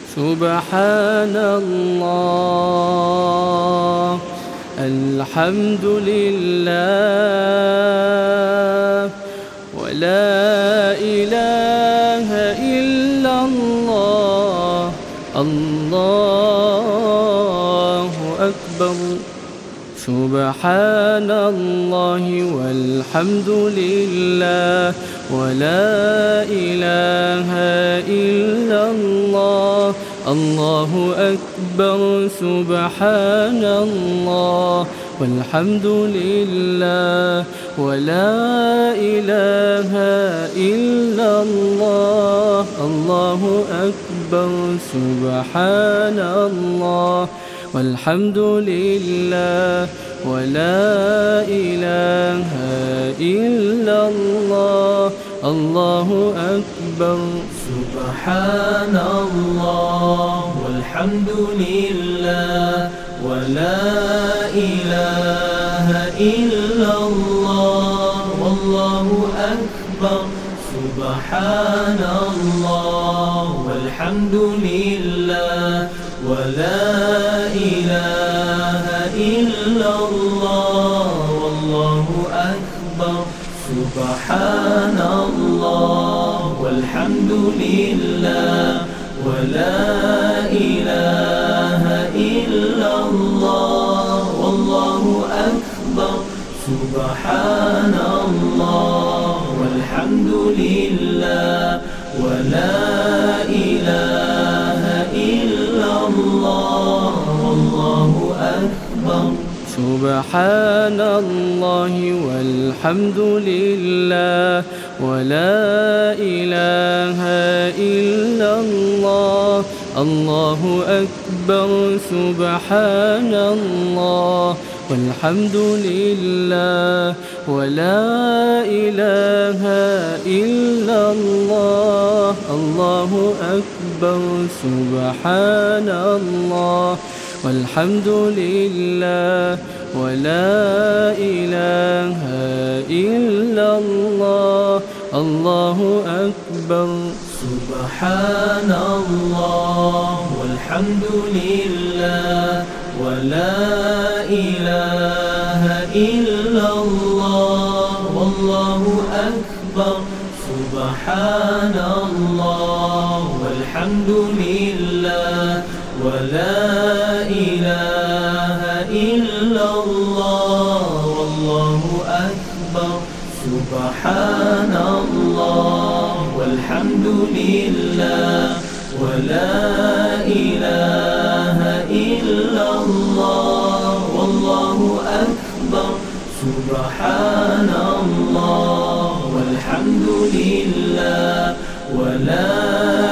سبحان الله، الحمد لله، ولا إله إلا الله، الله أكبر. سبحان الله والحمد لله، ولا إله إلا الله، الله أكبر. سبحان الله والحمد لله، ولا إله إلا الله، الله أكبر. سبحان الله والحمد لله، ولا إله إلا الله، الله أكبر. سبحان الله والحمد لله، ولا إله إلا الله، والله أكبر. سبحان الله والحمد لله، ولا إله إلا الله، والله أكبر. سبحان الله والحمد لله، ولا إله إلا الله، والله أكبر. سبحان الله والحمد لله، ولا إله إلا الله، والله أكبر. سبحان الله والحمد لله، ولا إله إلا الله، الله أكبر. سبحان الله والحمد لله، ولا إله إلا الله، الله أكبر. سبحان الله والحمد لله، ولا إله إلا الله، الله أكبر. سبحان الله والحمد لله، ولا إله إلا الله، والله أكبر. سبحان الله والحمد لله، ولا إله إلا الله، والله أكبر. سبحان الله والحمد لله، ولا إله إلا الله، والله أكبر. سبحان الله والحمد لله، ولا